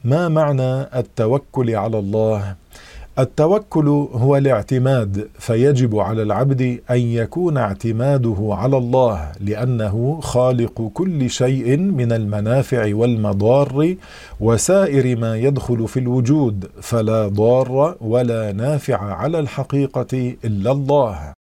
ما معنى التوكل على الله؟ التوكل هو الاعتماد، فيجب على العبد أن يكون اعتماده على الله، لأنه خالق كل شيء من المنافع والمضار وسائر ما يدخل في الوجود، فلا ضار ولا نافع على الحقيقة إلا الله.